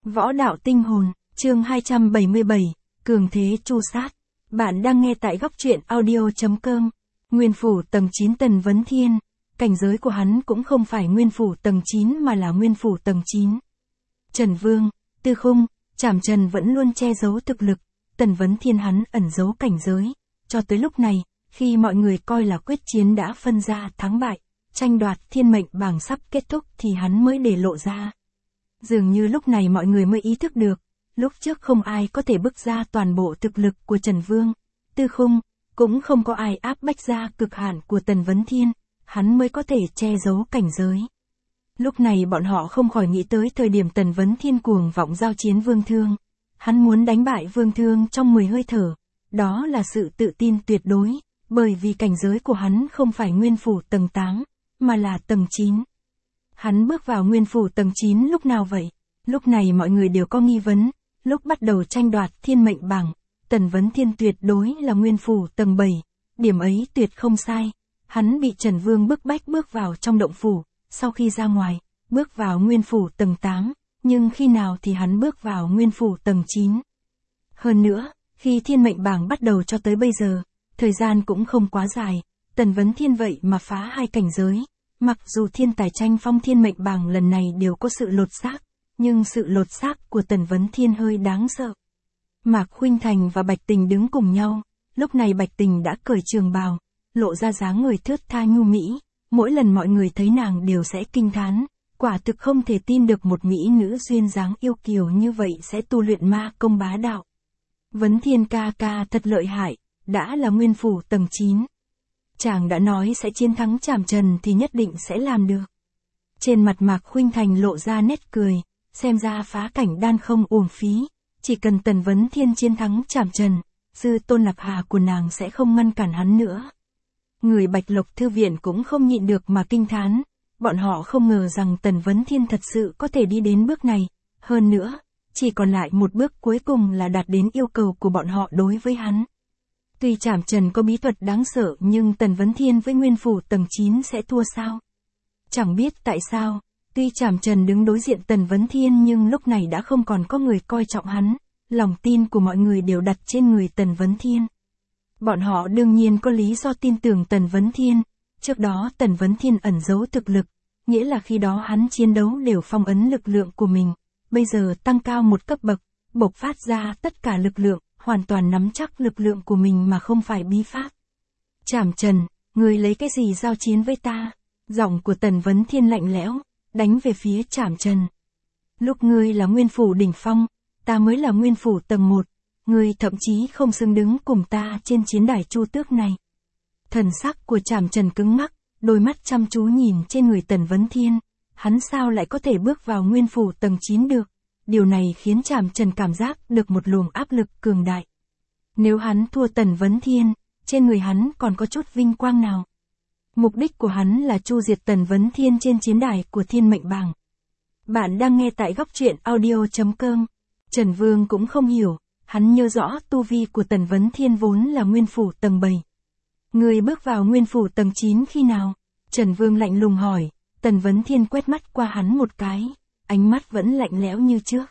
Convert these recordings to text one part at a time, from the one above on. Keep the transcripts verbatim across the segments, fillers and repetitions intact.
Võ đạo tinh hồn, chương hai trăm bảy mươi bảy, cường thế tru sát. Bạn đang nghe tại góc truyện audio.com. Nguyên phủ tầng chín Tần Vấn Thiên, cảnh giới của hắn cũng không phải nguyên phủ tầng chín mà là nguyên phủ tầng chín. Trần Vương, Tư Khung, Trảm Trần vẫn luôn che giấu thực lực, Tần Vấn Thiên hắn ẩn giấu cảnh giới. Cho tới lúc này, khi mọi người coi là quyết chiến đã phân ra thắng bại, tranh đoạt thiên mệnh bảng sắp kết thúc thì hắn mới để lộ ra. Dường như lúc này mọi người mới ý thức được, lúc trước không ai có thể bức ra toàn bộ thực lực của Trần Vương, Tư Khung, cũng không có ai áp bách ra cực hạn của Tần Vấn Thiên, hắn mới có thể che giấu cảnh giới. Lúc này bọn họ không khỏi nghĩ tới thời điểm Tần Vấn Thiên cuồng vọng giao chiến Vương Thương. Hắn muốn đánh bại Vương Thương trong mười hơi thở, đó là sự tự tin tuyệt đối, bởi vì cảnh giới của hắn không phải nguyên phủ tầng tám, mà là tầng chín. Hắn bước vào nguyên phủ tầng chín lúc nào vậy? Lúc này mọi người đều có nghi vấn, lúc bắt đầu tranh đoạt thiên mệnh bảng, Tần Vấn Thiên tuyệt đối là nguyên phủ tầng bảy, điểm ấy tuyệt không sai. Hắn bị Trần Vương bức bách bước vào trong động phủ, sau khi ra ngoài, bước vào nguyên phủ tầng tám, nhưng khi nào thì hắn bước vào nguyên phủ tầng chín. Hơn nữa, khi thiên mệnh bảng bắt đầu cho tới bây giờ, thời gian cũng không quá dài, Tần Vấn Thiên vậy mà phá hai cảnh giới. Mặc dù thiên tài tranh phong thiên mệnh bảng lần này đều có sự lột xác, nhưng sự lột xác của Tần Vấn Thiên hơi đáng sợ. Mạc Khuynh Thành và Bạch Tình đứng cùng nhau, lúc này Bạch Tình đã cởi trường bào, lộ ra dáng người thướt tha nhu mỹ, mỗi lần mọi người thấy nàng đều sẽ kinh thán, quả thực không thể tin được một mỹ nữ duyên dáng yêu kiều như vậy sẽ tu luyện ma công bá đạo. Vấn Thiên ca ca thật lợi hại, đã là nguyên phủ tầng chín. Chàng đã nói sẽ chiến thắng Trảm Trần thì nhất định sẽ làm được. Trên mặt Mạc Khuynh Thành lộ ra nét cười, xem ra phá cảnh đan không uổng phí, chỉ cần Tần Vấn Thiên chiến thắng Trảm Trần, sư tôn Lạc Hà của nàng sẽ không ngăn cản hắn nữa. Người Bạch Lộc Thư Viện cũng không nhịn được mà kinh thán, bọn họ không ngờ rằng Tần Vấn Thiên thật sự có thể đi đến bước này, hơn nữa, chỉ còn lại một bước cuối cùng là đạt đến yêu cầu của bọn họ đối với hắn. Tuy Trảm Trần có bí thuật đáng sợ nhưng Tần Vấn Thiên với nguyên phủ tầng chín sẽ thua sao? Chẳng biết tại sao, tuy Trảm Trần đứng đối diện Tần Vấn Thiên nhưng lúc này đã không còn có người coi trọng hắn, lòng tin của mọi người đều đặt trên người Tần Vấn Thiên. Bọn họ đương nhiên có lý do tin tưởng Tần Vấn Thiên, trước đó Tần Vấn Thiên ẩn giấu thực lực, nghĩa là khi đó hắn chiến đấu đều phong ấn lực lượng của mình, bây giờ tăng cao một cấp bậc, bộc phát ra tất cả lực lượng, hoàn toàn nắm chắc lực lượng của mình mà không phải bí pháp. Trảm Trần, ngươi lấy cái gì giao chiến với ta? Giọng của Tần Vấn Thiên lạnh lẽo, đánh về phía Trảm Trần. Lúc ngươi là nguyên phủ đỉnh phong, ta mới là nguyên phủ tầng một, ngươi thậm chí không xứng đứng cùng ta trên chiến đài Chu Tước này. Thần sắc của Trảm Trần cứng ngắc, đôi mắt chăm chú nhìn trên người Tần Vấn Thiên, hắn sao lại có thể bước vào nguyên phủ tầng chín được? Điều này khiến Trảm Trần cảm giác được một luồng áp lực cường đại. Nếu hắn thua Tần Vấn Thiên, trên người hắn còn có chút vinh quang nào? Mục đích của hắn là chu diệt Tần Vấn Thiên trên chiến đài của thiên mệnh bảng. Bạn đang nghe tại góc truyện audio.com. Trần Vương cũng không hiểu, hắn nhớ rõ tu vi của Tần Vấn Thiên vốn là nguyên phủ tầng bảy. Người bước vào nguyên phủ tầng chín khi nào? Trần Vương lạnh lùng hỏi, Tần Vấn Thiên quét mắt qua hắn một cái, ánh mắt vẫn lạnh lẽo như trước.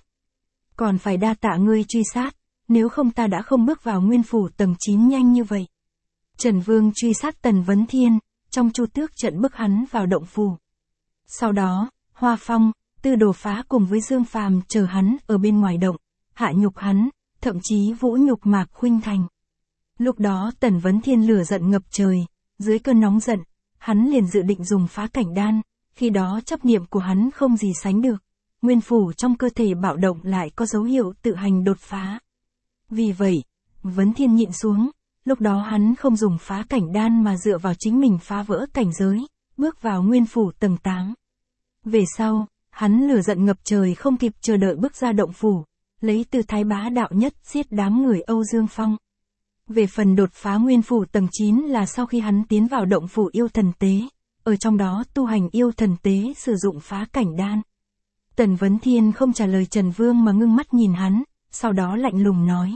Còn phải đa tạ ngươi truy sát, nếu không ta đã không bước vào nguyên phủ tầng chín nhanh như vậy. Trần Vương truy sát Tần Vấn Thiên, trong Chu Tước trận bức hắn vào động phủ. Sau đó, Hoa Phong, Tư Đồ Phá cùng với Dương Phàm chờ hắn ở bên ngoài động, hạ nhục hắn, thậm chí vũ nhục Mạc Khuynh Thành. Lúc đó Tần Vấn Thiên lửa giận ngập trời, dưới cơn nóng giận, hắn liền dự định dùng phá cảnh đan, khi đó chấp niệm của hắn không gì sánh được. Nguyên phủ trong cơ thể bạo động lại có dấu hiệu tự hành đột phá. Vì vậy, Vấn Thiên nhịn xuống, lúc đó hắn không dùng phá cảnh đan mà dựa vào chính mình phá vỡ cảnh giới, bước vào nguyên phủ tầng tám. Về sau, hắn lửa giận ngập trời không kịp chờ đợi bước ra động phủ, lấy tư thái bá đạo nhất giết đám người Âu Dương Phong. Về phần đột phá nguyên phủ tầng chín là sau khi hắn tiến vào động phủ yêu thần tế, ở trong đó tu hành yêu thần tế sử dụng phá cảnh đan. Tần Vấn Thiên không trả lời Trần Vương mà ngưng mắt nhìn hắn, sau đó lạnh lùng nói.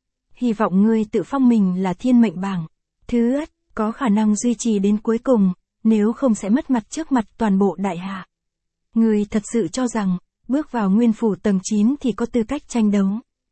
Hy vọng ngươi tự phong mình là thiên mệnh bảng. Thứ ất, có khả năng duy trì đến cuối cùng, nếu không sẽ mất mặt trước mặt toàn bộ đại hạ. Ngươi thật sự cho rằng, bước vào nguyên phủ tầng chín thì có tư cách tranh đấu.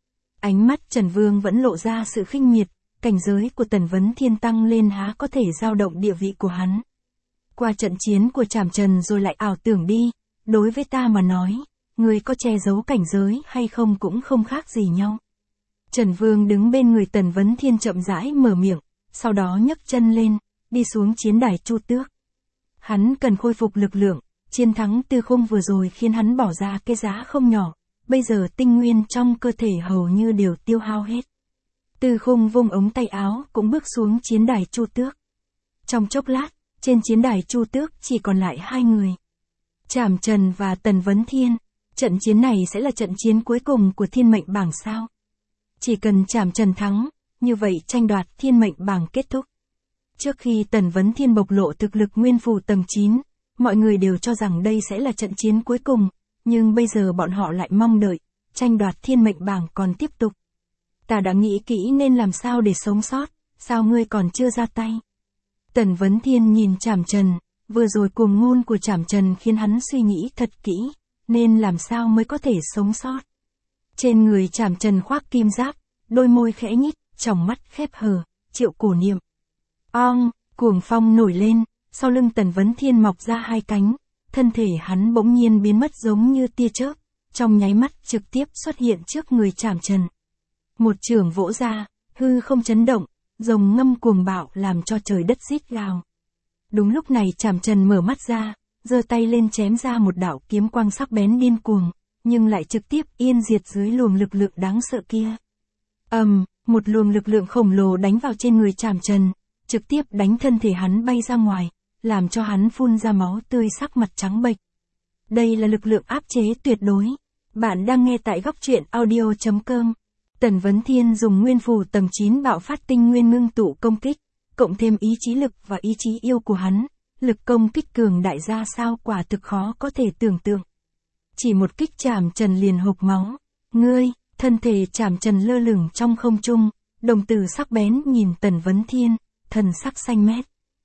Ánh mắt Trần Vương vẫn lộ ra sự khinh miệt, cảnh giới của Tần Vấn Thiên tăng lên há có thể dao động địa vị của hắn. Qua trận chiến của Trảm Trần rồi lại ảo tưởng đi, đối với ta mà nói, người có che giấu cảnh giới hay không cũng không khác gì nhau. Trần Vương đứng bên người Tần Vấn Thiên chậm rãi mở miệng, sau đó nhấc chân lên, đi xuống chiến đài Chu Tước. Hắn cần khôi phục lực lượng, chiến thắng Tư Khung vừa rồi khiến hắn bỏ ra cái giá không nhỏ, bây giờ tinh nguyên trong cơ thể hầu như đều tiêu hao hết. Tư Khung vung ống tay áo cũng bước xuống chiến đài Chu Tước. Trong chốc lát, trên chiến đài Chu Tước chỉ còn lại hai người. Trảm Trần và Tần Vấn Thiên. Trận chiến này sẽ là trận chiến cuối cùng của thiên mệnh bảng sao? Chỉ cần Trảm Trần thắng, như vậy tranh đoạt thiên mệnh bảng kết thúc. Trước khi Tần Vấn Thiên bộc lộ thực lực nguyên phủ tầng chín, mọi người đều cho rằng đây sẽ là trận chiến cuối cùng, nhưng bây giờ bọn họ lại mong đợi, tranh đoạt thiên mệnh bảng còn tiếp tục. Ta đã nghĩ kỹ nên làm sao để sống sót, sao ngươi còn chưa ra tay? Tần Vấn Thiên nhìn Trảm Trần, vừa rồi cuồng ngôn của Trảm Trần khiến hắn suy nghĩ thật kỹ, nên làm sao mới có thể sống sót. Trên người Trảm Trần khoác kim giáp, đôi môi khẽ nhích, tròng mắt khép hờ, Triệu Cổ niệm. Ong, cuồng phong nổi lên, sau lưng Tần Vấn Thiên mọc ra hai cánh, thân thể hắn bỗng nhiên biến mất giống như tia chớp, trong nháy mắt trực tiếp xuất hiện trước người Trảm Trần. Một chưởng vỗ ra, hư không chấn động, rồng ngâm cuồng bạo làm cho trời đất rít gào. Đúng lúc này Trảm Trần mở mắt ra, giơ tay lên chém ra một đạo kiếm quang sắc bén điên cuồng, nhưng lại trực tiếp yên diệt dưới luồng lực lượng đáng sợ kia. Ầm, um, một luồng lực lượng khổng lồ đánh vào trên người Trảm Trần, trực tiếp đánh thân thể hắn bay ra ngoài, làm cho hắn phun ra máu tươi, sắc mặt trắng bệch. Đây là lực lượng áp chế tuyệt đối. Bạn đang nghe tại góc truyện audio chấm com. Tần Vấn Thiên dùng nguyên phù tầng chín bạo phát tinh nguyên ngưng tụ công kích, cộng thêm ý chí lực và ý chí yêu của hắn, lực công kích cường đại ra sao quả thực khó có thể tưởng tượng. Chỉ một kích Trảm Trần liền hộc máu. Ngươi, thân thể Trảm Trần lơ lửng trong không trung, đồng tử sắc bén nhìn Tần Vấn Thiên, thần sắc xanh mét.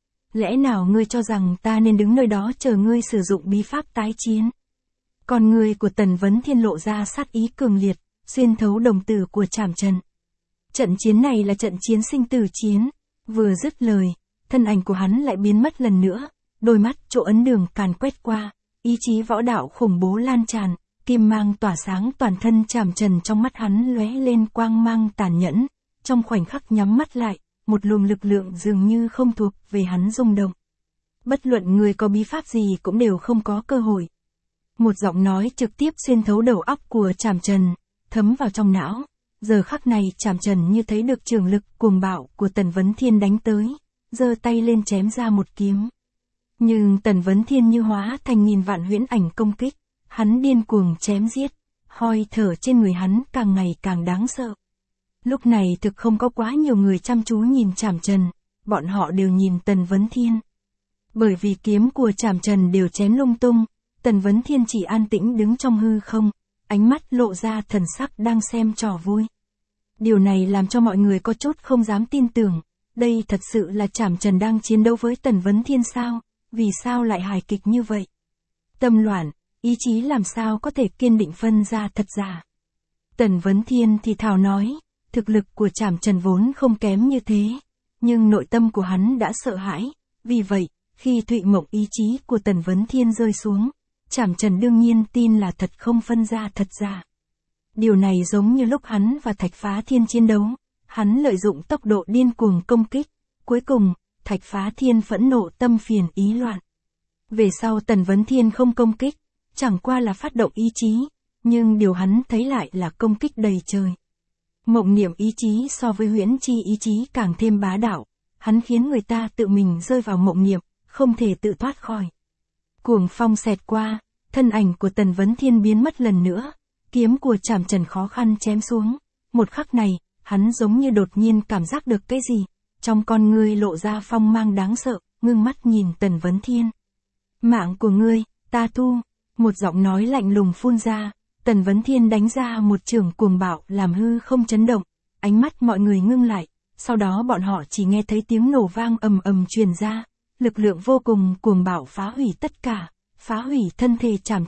Lẽ nào ngươi cho rằng ta nên đứng nơi đó chờ ngươi sử dụng bí pháp tái chiến? Con người của Tần Vấn Thiên lộ ra sát ý cường liệt, xuyên thấu đồng tử của Trảm Trần. Trận chiến này là trận chiến sinh tử chiến. Vừa dứt lời, thân ảnh của hắn lại biến mất lần nữa, đôi mắt chỗ ấn đường càn quét qua, ý chí võ đạo khủng bố lan tràn, kim mang tỏa sáng toàn thân Trảm Trần, trong mắt hắn lóe lên quang mang tàn nhẫn, trong khoảnh khắc nhắm mắt lại, một luồng lực lượng dường như không thuộc về hắn rung động. Bất luận người có bí pháp gì cũng đều không có cơ hội. Một giọng nói trực tiếp xuyên thấu đầu óc của Trảm Trần, thấm vào trong não. Giờ khắc này Trảm Trần như thấy được trường lực cuồng bạo của Tần Vấn Thiên đánh tới, giơ tay lên chém ra một kiếm. Nhưng Tần Vấn Thiên như hóa thành nghìn vạn huyễn ảnh công kích, hắn điên cuồng chém giết, hơi thở trên người hắn càng ngày càng đáng sợ. Lúc này thực không có quá nhiều người chăm chú nhìn Trảm Trần, bọn họ đều nhìn Tần Vấn Thiên. Bởi vì kiếm của Trảm Trần đều chém lung tung, Tần Vấn Thiên chỉ an tĩnh đứng trong hư không, ánh mắt lộ ra thần sắc đang xem trò vui. Điều này làm cho mọi người có chút không dám tin tưởng, đây thật sự là Trảm Trần đang chiến đấu với Tần Vấn Thiên sao, vì sao lại hài kịch như vậy? Tâm loạn, ý chí làm sao có thể kiên định phân ra thật giả? Tần Vấn Thiên thì thào nói, thực lực của Trảm Trần vốn không kém như thế, nhưng nội tâm của hắn đã sợ hãi, vì vậy, khi Thụy Mộng ý chí của Tần Vấn Thiên rơi xuống, Trảm Trần đương nhiên tin là thật không phân ra thật giả. Điều này giống như lúc hắn và Thạch Phá Thiên chiến đấu, hắn lợi dụng tốc độ điên cuồng công kích, cuối cùng, Thạch Phá Thiên phẫn nộ tâm phiền ý loạn. Về sau Tần Vấn Thiên không công kích, chẳng qua là phát động ý chí, nhưng điều hắn thấy lại là công kích đầy trời. Mộng niệm ý chí so với huyễn chi ý chí càng thêm bá đạo, hắn khiến người ta tự mình rơi vào mộng niệm, không thể tự thoát khỏi. Cuồng phong xẹt qua, thân ảnh của Tần Vấn Thiên biến mất lần nữa, kiếm của Trảm Trần khó khăn chém xuống. Một khắc này, hắn giống như đột nhiên cảm giác được cái gì, trong con ngươi lộ ra phong mang đáng sợ, ngưng mắt nhìn Tần Vấn Thiên. Mạng của ngươi, ta thu. Một giọng nói lạnh lùng phun ra, Tần Vấn Thiên đánh ra một chưởng cuồng bạo làm hư không chấn động, ánh mắt mọi người ngưng lại, sau đó bọn họ chỉ nghe thấy tiếng nổ vang ầm ầm truyền ra, lực lượng vô cùng cuồng bạo phá hủy tất cả, phá hủy thân thể Trảm Trần,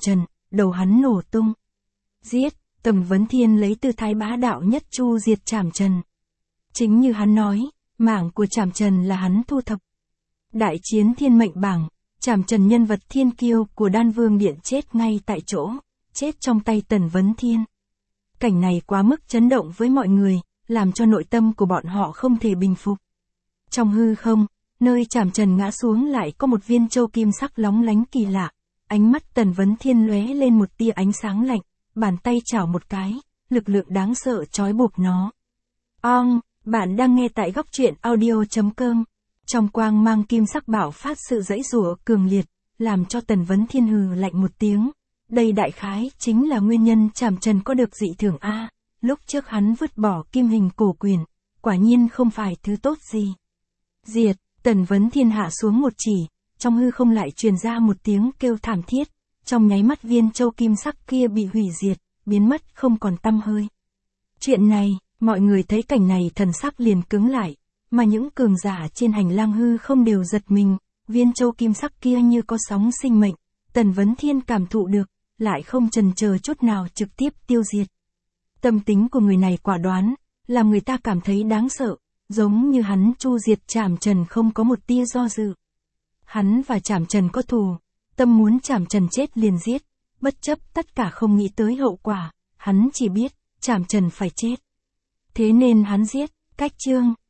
đầu hắn nổ tung. Giết, Tần Vấn Thiên lấy tư thái bá đạo nhất chu diệt Trảm Trần. Chính như hắn nói, mảng của Trảm Trần là hắn thu thập. Đại chiến thiên mệnh bảng, Trảm Trần nhân vật thiên kiêu của Đan Vương Điện chết ngay tại chỗ, chết trong tay Tần Vấn Thiên. Cảnh này quá mức chấn động với mọi người, làm cho nội tâm của bọn họ không thể bình phục. Trong hư không, nơi Trảm Trần ngã xuống lại có một viên châu kim sắc lóng lánh kỳ lạ, ánh mắt Tần Vấn Thiên lóe lên một tia ánh sáng lạnh, bàn tay chảo một cái, lực lượng đáng sợ trói buộc nó. Ong, bạn đang nghe tại góc truyện audio chấm com. Trong quang mang kim sắc bạo phát sự giãy giụa cường liệt, làm cho Tần Vấn Thiên hừ lạnh một tiếng. Đây đại khái chính là nguyên nhân Trảm Trần có được dị thường A, lúc trước hắn vứt bỏ kim hình cổ quyền, quả nhiên không phải thứ tốt gì. Diệt, Tần Vấn Thiên hạ xuống một chỉ, trong hư không lại truyền ra một tiếng kêu thảm thiết, trong nháy mắt viên châu kim sắc kia bị hủy diệt, biến mất không còn tăm hơi. Chuyện này, mọi người thấy cảnh này thần sắc liền cứng lại, mà những cường giả trên hành lang hư không đều giật mình, viên châu kim sắc kia như có sóng sinh mệnh, Tần Vấn Thiên cảm thụ được, lại không chần chờ chút nào trực tiếp tiêu diệt. Tâm tính của người này quả đoán, làm người ta cảm thấy đáng sợ, giống như hắn chu diệt Trảm Trần không có một tia do dự. Hắn và Trảm Trần có thù, tâm muốn Trảm Trần chết liền giết, bất chấp tất cả không nghĩ tới hậu quả, hắn chỉ biết, Trảm Trần phải chết. Thế nên hắn giết, cách chương.